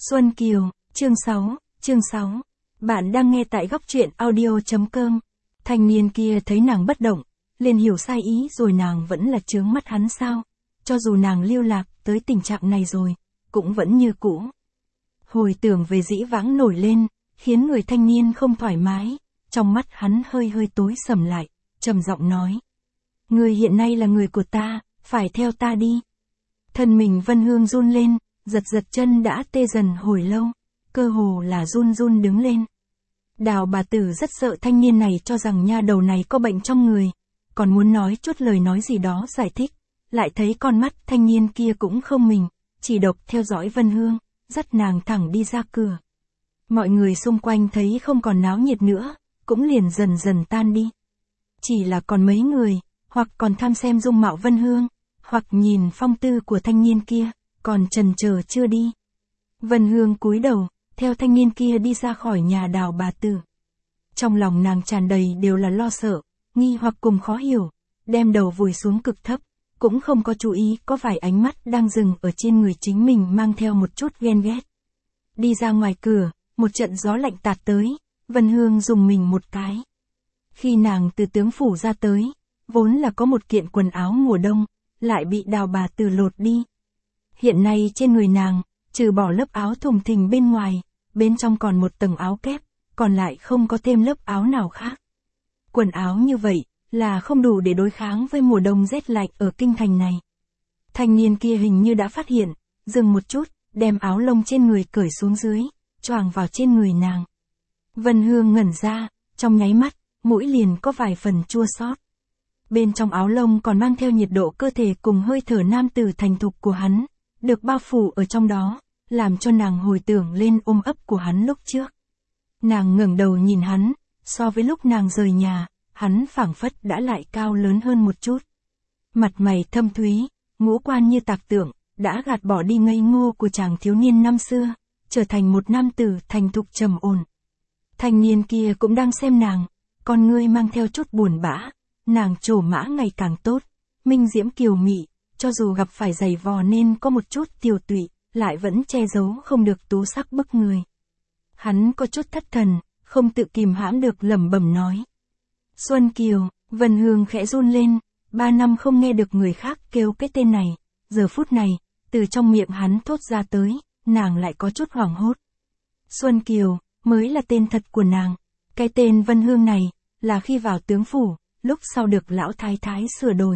Xuân Kiều, chương 6. Bạn đang nghe tại góc truyện audio.com. Thanh niên kia thấy nàng bất động, liền hiểu sai ý rồi nàng vẫn là chướng mắt hắn sao? Cho dù nàng lưu lạc tới tình trạng này rồi, cũng vẫn như cũ. Hồi tưởng về dĩ vãng nổi lên, khiến người thanh niên không thoải mái, trong mắt hắn hơi tối sầm lại, trầm giọng nói. Người hiện nay là người của ta, phải theo ta đi. Thân mình Vân Hương run lên, giật chân đã tê dần hồi lâu, cơ hồ là run đứng lên. Đào bà tử rất sợ thanh niên này cho rằng nha đầu này có bệnh trong người, còn muốn nói chút lời nói gì đó giải thích, lại thấy con mắt thanh niên kia cũng không mình, chỉ độc theo dõi Vân Hương, dắt nàng thẳng đi ra cửa. Mọi người xung quanh thấy không còn náo nhiệt nữa, cũng liền dần tan đi. Chỉ là còn mấy người, hoặc còn tham xem dung mạo Vân Hương, hoặc nhìn phong tư của thanh niên kia, còn chần chờ chưa đi. Vân Hương cúi đầu, theo thanh niên kia đi ra khỏi nhà Đào bà tử. Trong lòng nàng tràn đầy đều là lo sợ, nghi hoặc cùng khó hiểu, đem đầu vùi xuống cực thấp, cũng không có chú ý có vài ánh mắt đang dừng ở trên người chính mình mang theo một chút ghen ghét. Đi ra ngoài cửa, một trận gió lạnh tạt tới, Vân Hương dùng mình một cái. Khi nàng từ tướng phủ ra tới, vốn là có một kiện quần áo mùa đông, lại bị Đào bà tử lột đi. Hiện nay trên người nàng, trừ bỏ lớp áo thùng thình bên ngoài, bên trong còn một tầng áo kép, còn lại không có thêm lớp áo nào khác. Quần áo như vậy, là không đủ để đối kháng với mùa đông rét lạnh ở kinh thành này. Thanh niên kia hình như đã phát hiện, dừng một chút, đem áo lông trên người cởi xuống dưới, choàng vào trên người nàng. Vân Hương ngẩn ra, trong nháy mắt, mũi liền có vài phần chua xót. Bên trong áo lông còn mang theo nhiệt độ cơ thể cùng hơi thở nam tử thành thục của hắn, được bao phủ ở trong đó, làm cho nàng hồi tưởng lên ôm ấp của hắn lúc trước. Nàng ngẩng đầu nhìn hắn, so với lúc nàng rời nhà, hắn phảng phất đã lại cao lớn hơn một chút. Mặt mày thâm thúy, ngũ quan như tạc tượng, đã gạt bỏ đi ngây ngô của chàng thiếu niên năm xưa, trở thành một nam tử thành thục trầm ổn. Thanh niên kia cũng đang xem nàng, con ngươi mang theo chút buồn bã, nàng trổ mã ngày càng tốt, minh diễm kiều mị, cho dù gặp phải giày vò nên có một chút tiều tụy, lại vẫn che giấu không được tú sắc bức người. Hắn có chút thất thần, không tự kìm hãm được lẩm bẩm nói. Xuân Kiều, Vân Hương khẽ run lên, 3 năm không nghe được người khác kêu cái tên này, giờ phút này, từ trong miệng hắn thốt ra tới, nàng lại có chút hoảng hốt. Xuân Kiều, mới là tên thật của nàng, cái tên Vân Hương này, là khi vào tướng phủ, lúc sau được lão thái thái sửa đổi.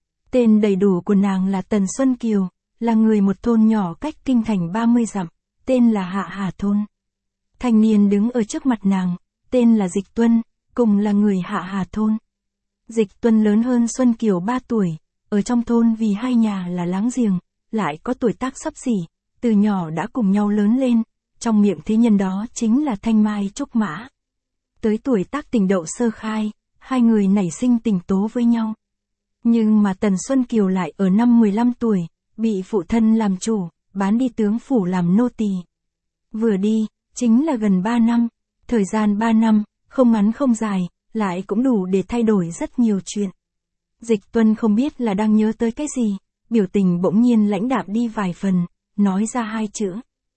Tên đầy đủ của nàng là Tần Xuân Kiều, là người một thôn nhỏ cách kinh thành 30 dặm, tên là Hạ Hà thôn. Thanh niên đứng ở trước mặt nàng, tên là Dịch Tuân, cùng là người Hạ Hà thôn. Dịch Tuân lớn hơn Xuân Kiều 3 tuổi, ở trong thôn vì hai nhà là láng giềng, lại có tuổi tác xấp xỉ, từ nhỏ đã cùng nhau lớn lên, trong miệng thế nhân đó chính là Thanh Mai Trúc Mã. Tới tuổi tác tình đậu sơ khai, hai người nảy sinh tình tố với nhau. Nhưng mà Tần Xuân Kiều lại ở năm 15 tuổi, bị phụ thân làm chủ, bán đi tướng phủ làm nô tỳ. Vừa đi, chính là gần 3 năm, thời gian 3 năm, không ngắn không dài, lại cũng đủ để thay đổi rất nhiều chuyện. Dịch Tuân không biết là đang nhớ tới cái gì, biểu tình bỗng nhiên lãnh đạm đi vài phần, nói ra 2 chữ.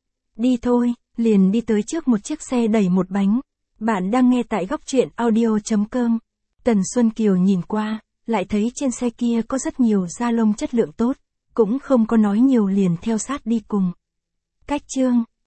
Đi thôi, liền đi tới trước một chiếc xe đẩy một bánh. Bạn đang nghe tại góc truyện audio.com. Tần Xuân Kiều nhìn qua, lại thấy trên xe kia có rất nhiều da lông chất lượng tốt, cũng không có nói nhiều liền theo sát đi cùng. Cách chương